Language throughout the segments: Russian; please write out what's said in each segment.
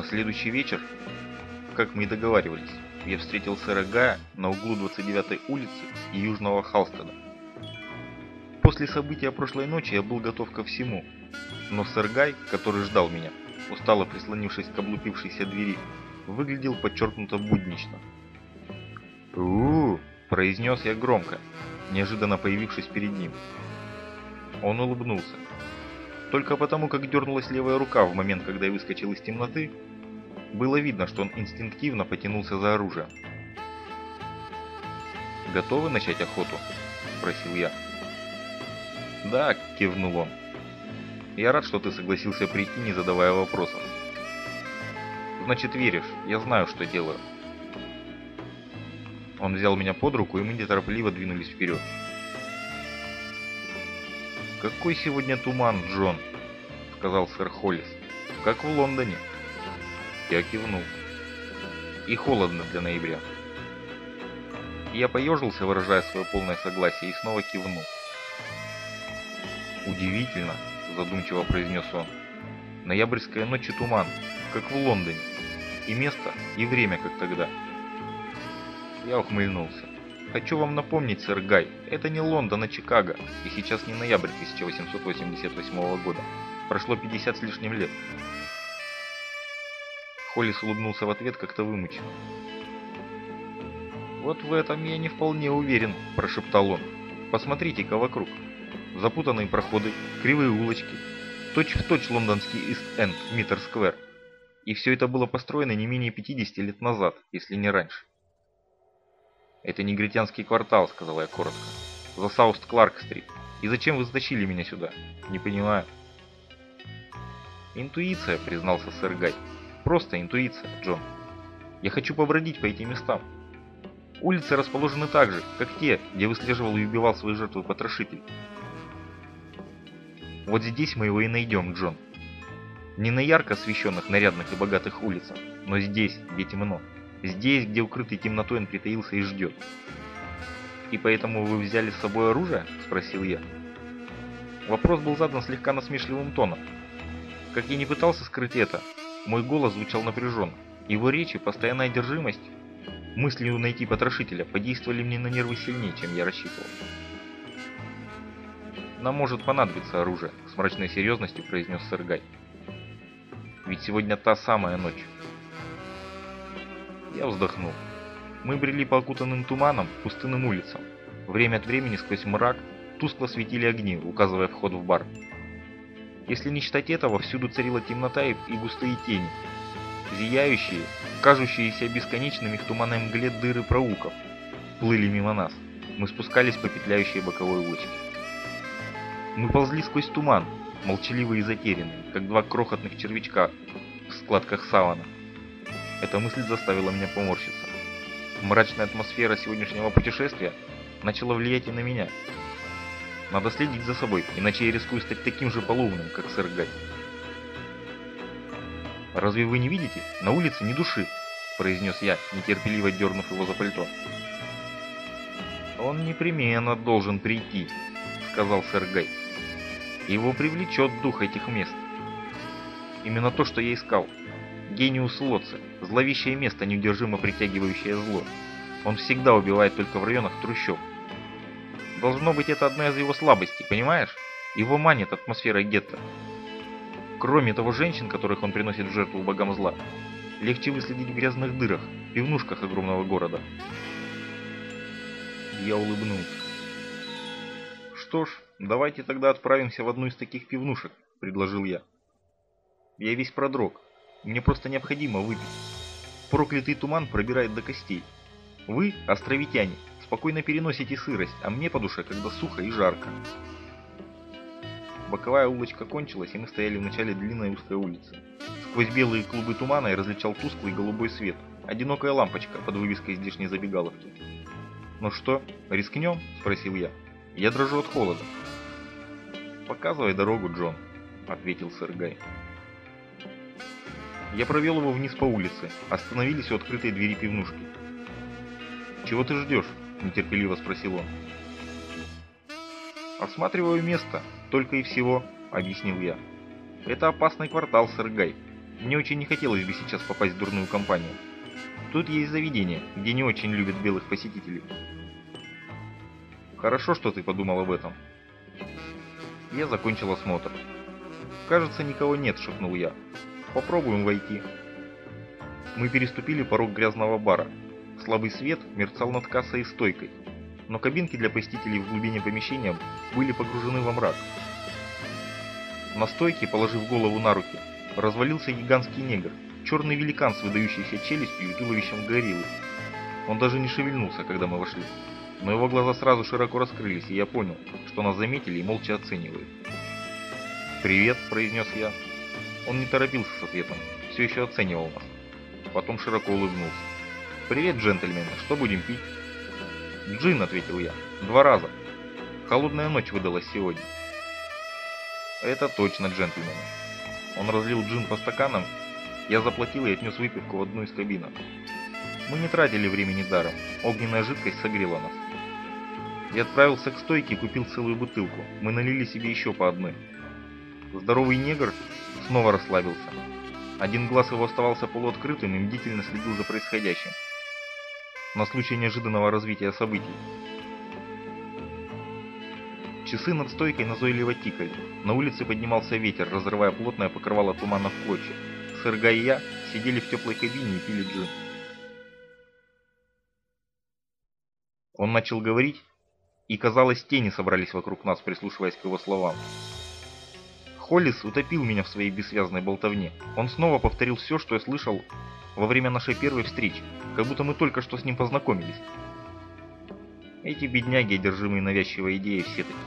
следующий вечер, как мы и договаривались, я встретил сэра Гая на углу 29-й улицы и Южного Халстеда. После события прошлой ночи я был готов ко всему, но сэр Гай, который ждал меня, устало прислонившись к облупившейся двери, выглядел подчеркнуто буднично. «У-у-у!» – произнес я громко, неожиданно появившись перед ним. Он улыбнулся. Только потому, как дернулась левая рука в момент, когда я выскочил из темноты, было видно, что он инстинктивно потянулся за оружием. «Готовы начать охоту?» – спросил я. «Да», – кивнул он. «Я рад, что ты согласился прийти, не задавая вопросов. Значит, веришь, я знаю, что делаю». Он взял меня под руку, и мы неторопливо двинулись вперед. «Какой сегодня туман, Джон», — сказал сэр Холлис. «Как в Лондоне». Я кивнул. «И холодно для ноября». Я поежился, выражая свое полное согласие, и снова кивнул. «Удивительно», — задумчиво произнес он. «Ноябрьская ночь и туман, как в Лондоне. И место, и время, как тогда». Я ухмыльнулся. «Хочу вам напомнить, сэр Гай, это не Лондон, а Чикаго, и сейчас не ноябрь 1888 года. Прошло 50 с лишним лет». Холлис улыбнулся в ответ как-то вымученно. «Вот в этом я не вполне уверен», – прошептал он. «Посмотрите-ка вокруг. Запутанные проходы, кривые улочки, точь-в-точь лондонский Ист-Энд, Миттер-сквер. И все это было построено не менее 50 лет назад, если не раньше». «Это негритянский квартал», — сказал я коротко. «За Сауст-Кларк-стрит. И зачем вы затащили меня сюда? Не понимаю». «Интуиция», — признался сэр Гай. «Просто интуиция, Джон. Я хочу побродить по этим местам. Улицы расположены так же, как те, где выслеживал и убивал свои жертвы потрошитель. Вот здесь мы его и найдем, Джон. Не на ярко освещенных, нарядных и богатых улицах, но здесь, где темно. Здесь, где укрытый темнотой он притаился и ждет». «И поэтому вы взяли с собой оружие?» – спросил я. Вопрос был задан слегка насмешливым тоном. Как я не пытался скрыть это, мой голос звучал напряженно. Его речи, постоянная одержимость, мыслью найти потрошителя подействовали мне на нервы сильнее, чем я рассчитывал. «Нам может понадобиться оружие», – с мрачной серьезностью произнес сэр Гай. «Ведь сегодня та самая ночь». Я вздохнул. Мы брели по окутанным туманом, пустынным улицам. Время от времени сквозь мрак тускло светили огни, указывая вход в бар. Если не считать этого, всюду царила темнота и густые тени. Зияющие, кажущиеся бесконечными в туманной мгле дыры проулков плыли мимо нас. Мы спускались по петляющей боковой улочке. Мы ползли сквозь туман, молчаливые и затерянные, как два крохотных червячка в складках савана. Эта мысль заставила меня поморщиться. Мрачная атмосфера сегодняшнего путешествия начала влиять и на меня. Надо следить за собой, иначе я рискую стать таким же полоумным, как сэр Гай. «Разве вы не видите? На улице ни души», – произнес я, нетерпеливо дернув его за пальто. «Он непременно должен прийти», – сказал сэр Гай. «Его привлечет дух этих мест. Именно то, что я искал. Гениус Лоцци, зловещее место, неудержимо притягивающее зло. Он всегда убивает только в районах трущоб. Должно быть, это одна из его слабостей, понимаешь? Его манит атмосфера гетто. Кроме того, женщин, которых он приносит в жертву богам зла, легче выследить в грязных дырах, пивнушках огромного города». Я улыбнулся. «Что ж, давайте тогда отправимся в одну из таких пивнушек», – предложил я. «Я весь продрог. Мне просто необходимо выпить. Проклятый туман пробирает до костей. Вы, островитяне, спокойно переносите сырость, а мне по душе, когда сухо и жарко». Боковая улочка кончилась, и мы стояли в начале длинной узкой улицы. Сквозь белые клубы тумана я различал тусклый голубой свет, одинокая лампочка под вывеской здешней забегаловки. «Ну что, рискнем?» – спросил я. «Я дрожу от холода». «Показывай дорогу, Джон», – ответил сэр Гай. Я провел его вниз по улице, остановились у открытой двери пивнушки. «Чего ты ждешь?» – нетерпеливо спросил он. «Осматриваю место, только и всего», – объяснил я. «Это опасный квартал, сэр Гай. Мне очень не хотелось бы сейчас попасть в дурную компанию. Тут есть заведение, где не очень любят белых посетителей. Хорошо, что ты подумал об этом. Я закончил осмотр. Кажется, никого нет, шепнул я. Попробуем войти. Мы переступили порог грязного бара. Слабый свет мерцал над кассой и стойкой, но кабинки для посетителей в глубине помещения были погружены во мрак. На стойке, положив голову на руки, развалился гигантский негр, черный великан с выдающейся челюстью и туловищем гориллы. Он даже не шевельнулся, когда мы вошли, но его глаза сразу широко раскрылись, и я понял, что нас заметили и молча оценивают. «Привет», — произнес я. Он не торопился с ответом, все еще оценивал нас. Потом широко улыбнулся. «Привет, джентльмены, что будем пить?» «Джин», — ответил я, — «2 раза. Холодная ночь выдалась сегодня». «Это точно, джентльмены». Он разлил джин по стаканам, я заплатил и отнес выпивку в одну из кабинок. Мы не тратили времени даром, огненная жидкость согрела нас. Я отправился к стойке и купил целую бутылку, мы налили себе еще по одной. Здоровый негр снова расслабился. Один глаз его оставался полуоткрытым и бдительно следил за происходящим. На случай неожиданного развития событий. Часы над стойкой назойливо тикали. На улице поднимался ветер, разрывая плотное покрывало тумана в клочья. Сэргай и я сидели в теплой кабине и пили джин. Он начал говорить, и, казалось, тени собрались вокруг нас, прислушиваясь к его словам. Холлис утопил меня в своей бессвязной болтовне. Он снова повторил все, что я слышал во время нашей первой встречи, как будто мы только что с ним познакомились. Эти бедняги, одержимые навязчивой идеей, все такие.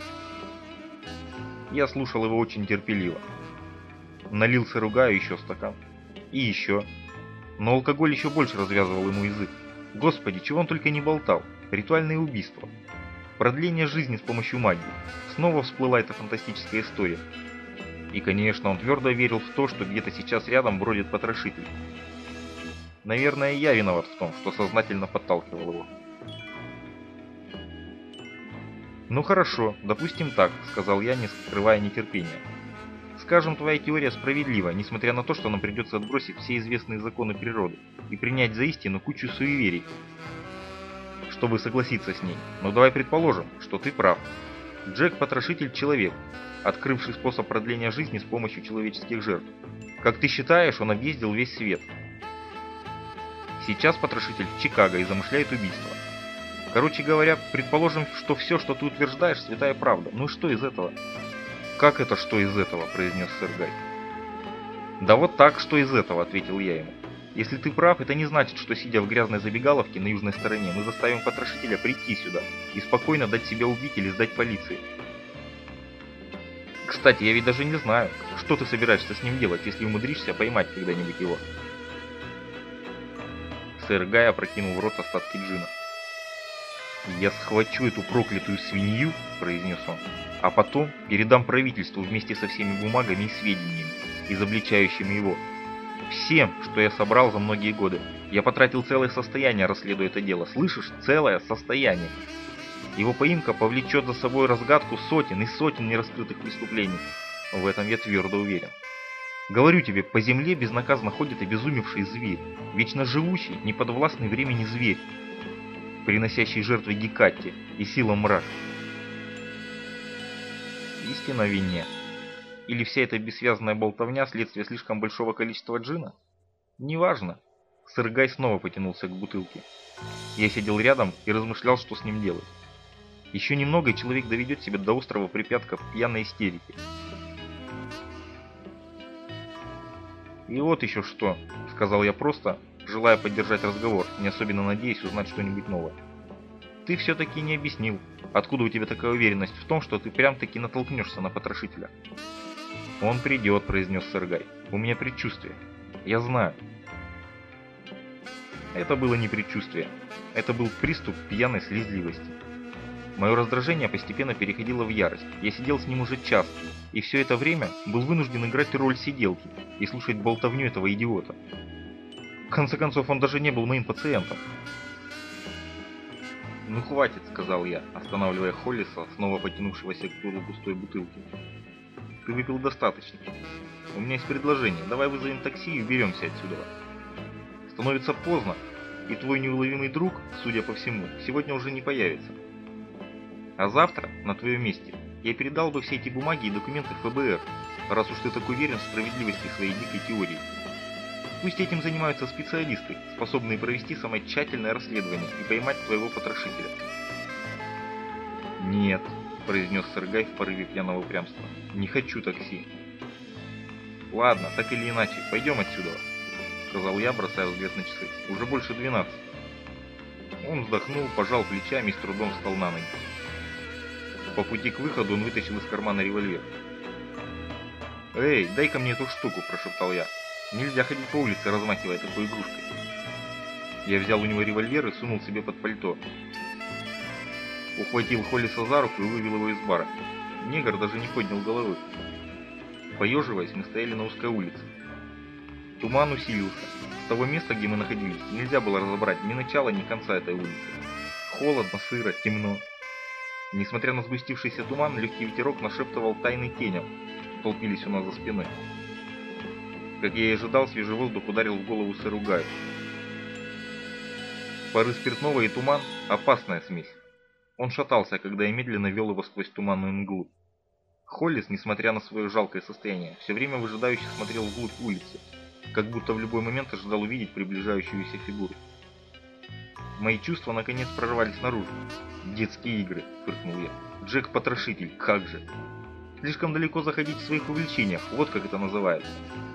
Я слушал его очень терпеливо. Налил Сэргаю еще стакан. И еще. Но алкоголь еще больше развязывал ему язык. Господи, чего он только не болтал. Ритуальные убийства. Продление жизни с помощью магии. Снова всплыла эта фантастическая история. И, конечно, он твердо верил в то, что где-то сейчас рядом бродит потрошитель. Наверное, я виноват в том, что сознательно подталкивал его. «Ну хорошо, допустим так», — сказал я, не скрывая нетерпения. «Скажем, твоя теория справедлива, несмотря на то, что нам придется отбросить все известные законы природы и принять за истину кучу суеверий, чтобы согласиться с ней. Но давай предположим, что ты прав. Джек-потрошитель — человек, открывший способ продления жизни с помощью человеческих жертв. Как ты считаешь, он объездил весь свет. Сейчас потрошитель в Чикаго и замышляет убийство. Короче говоря, предположим, что все, что ты утверждаешь, святая правда. Ну и что из этого?» «Как это что из этого?» – произнес Сэргай. «Да вот так, что из этого», – ответил я ему. «Если ты прав, это не значит, что, сидя в грязной забегаловке на южной стороне, мы заставим потрошителя прийти сюда и спокойно дать себя убить или сдать полиции. Кстати, я ведь даже не знаю, что ты собираешься с ним делать, если умудришься поймать когда-нибудь его». Сэргай опрокинул в рот остатки джина. «Я схвачу эту проклятую свинью», — произнес он, «а потом передам правительству вместе со всеми бумагами и сведениями, изобличающими его. Всем, что я собрал за многие годы. Я потратил целое состояние, расследуя это дело. Слышишь? Целое состояние. Его поимка повлечет за собой разгадку сотен и сотен нераскрытых преступлений. В этом я твердо уверен. Говорю тебе, по земле безнаказанно ходит обезумевший зверь, вечно живущий, неподвластный времени зверь, приносящий жертвы Гекате и силам мрака. Истина в вине. Или вся эта бессвязная болтовня следствие слишком большого количества джина? Неважно. Сэргай снова потянулся к бутылке. Я сидел рядом и размышлял, что с ним делать. Еще немного, и человек доведет себя до острого припадка пьяной истерики. «И вот еще что», — сказал я просто, желая поддержать разговор, не особенно надеясь узнать что-нибудь новое. «Ты все-таки не объяснил, откуда у тебя такая уверенность в том, что ты прям-таки натолкнешься на потрошителя?» «Он придет», — произнес Сэргай. «У меня предчувствие. Я знаю». Это было не предчувствие. Это был приступ пьяной слезливости. Мое раздражение постепенно переходило в ярость. Я сидел с ним уже час, и все это время был вынужден играть роль сиделки и слушать болтовню этого идиота. В конце концов, он даже не был моим пациентом. «Ну хватит», — сказал я, останавливая Холлиса, снова потянувшегося к дулу пустой бутылки. Ты выпил достаточно. У меня есть предложение. Давай вызовем такси и уберемся отсюда. Становится поздно, и твой неуловимый друг, судя по всему, сегодня уже не появится. А завтра, на твоем месте, я передал бы все эти бумаги и документы ФБР, раз уж ты так уверен в справедливости своей дикой теории. Пусть этим занимаются специалисты, способные провести самое тщательное расследование и поймать твоего потрошителя. «Нет», – произнес Сергей в порыве пьяного упрямства, – «не хочу такси». «Ладно, так или иначе, пойдем отсюда», – сказал я, бросая взгляд на часы. «Уже больше 12». Он вздохнул, пожал плечами и с трудом встал на ноги. По пути к выходу он вытащил из кармана револьвер. «Эй, дай-ка мне эту штуку», – прошептал я. «Нельзя ходить по улице, размахивая такой игрушкой». Я взял у него револьвер и сунул себе под пальто. Ухватил Холлиса за руку и вывел его из бара. Негр даже не поднял головы. Поеживаясь, мы стояли на узкой улице. Туман усилился. С того места, где мы находились, нельзя было разобрать ни начала, ни конца этой улицы. Холодно, сыро, темно. Несмотря на сгустившийся туман, легкий ветерок нашептывал тайны теням, толпились у нас за спиной. Как я и ожидал, свежий воздух ударил в голову сэру Гаю. Пары спиртного и туман – опасная смесь. Он шатался, когда я медленно вел его сквозь туманную мглу. Холлис, несмотря на свое жалкое состояние, все время выжидающе смотрел вглубь улицы, как будто в любой момент ожидал увидеть приближающуюся фигуру. Мои чувства наконец прорвались наружу. «Детские игры», – фыркнул я. «Джек-потрошитель, как же! Слишком далеко заходить в своих увлечениях, вот как это называется».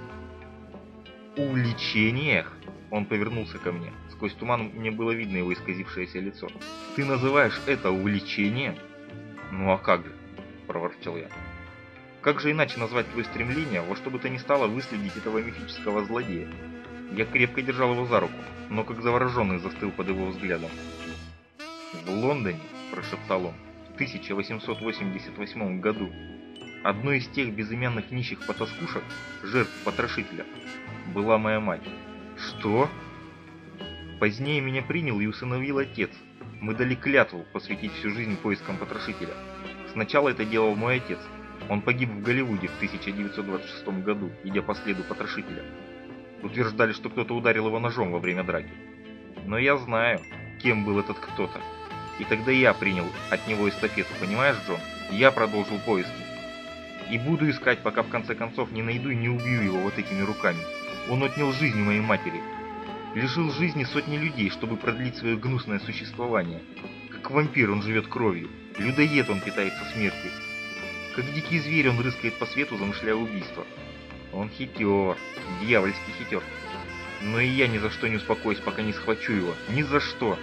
«Увлечениях?» – он повернулся ко мне. Сквозь туман мне было видно его исказившееся лицо. «Ты называешь это увлечением?» «Ну а как же?» – проворчал я. «Как же иначе назвать твое стремление во что бы то ни стало выследить этого мифического злодея?» Я крепко держал его за руку, но как завороженный застыл под его взглядом. «В Лондоне», – прошептал он, – «в 1888 году одной из тех безымянных нищих потаскушек, жертв потрошителя, была моя мать». «Что?» «Позднее меня принял и усыновил отец. Мы дали клятву посвятить всю жизнь поискам потрошителя. Сначала это делал мой отец. Он погиб в Голливуде в 1926 году, идя по следу потрошителя. Утверждали, что кто-то ударил его ножом во время драки. Но я знаю, кем был этот кто-то. И тогда я принял от него эстафету, понимаешь, Джон? Я продолжил поиски. И буду искать, пока в конце концов не найду и не убью его вот этими руками. Он отнял жизнь у моей матери. Лишил жизни сотни людей, чтобы продлить свое гнусное существование. Как вампир он живет кровью. Людоед он питается смертью. Как дикий зверь он рыскает по свету, замышляя убийство. Он хитер, дьявольский хитер. Но и я ни за что не успокоюсь, пока не схвачу его. Ни за что.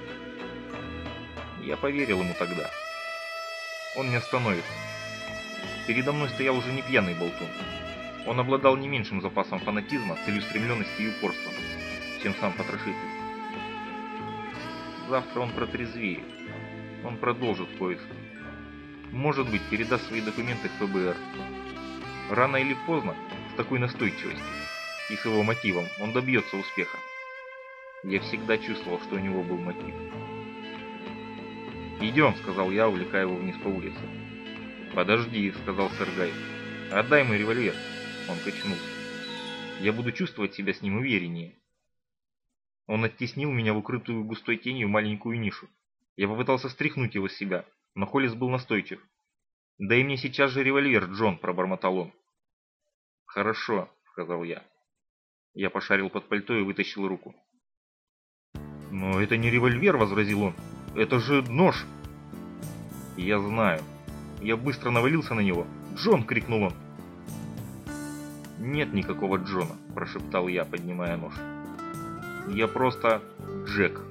Я поверил ему тогда. Он не остановится. Передо мной стоял уже не пьяный болтун. Он обладал не меньшим запасом фанатизма, целеустремленности и упорства, чем сам потрошитель. Завтра он протрезвеет. Он продолжит поиск. Может быть, передаст свои документы в ФБР. Рано или поздно, с такой настойчивостью и с его мотивом, он добьется успеха. Я всегда чувствовал, что у него был мотив. «Идем», — сказал я, увлекая его вниз по улице. «Подожди», — сказал Сергей. «Отдай мой револьвер». Он качнулся. «Я буду чувствовать себя с ним увереннее». Он оттеснил меня в укрытую густой тенью маленькую нишу. Я попытался стряхнуть его с себя, но Холлис был настойчив. «Дай мне сейчас же револьвер, Джон», — пробормотал он. «Хорошо», — сказал я. Я пошарил под пальто и вытащил руку. «Но это не револьвер», — возразил он. «Это же нож». «Я знаю». Я быстро навалился на него. «Джон!» — крикнул он. «Нет никакого Джона», — прошептал я, поднимая нож. «Я просто Джек».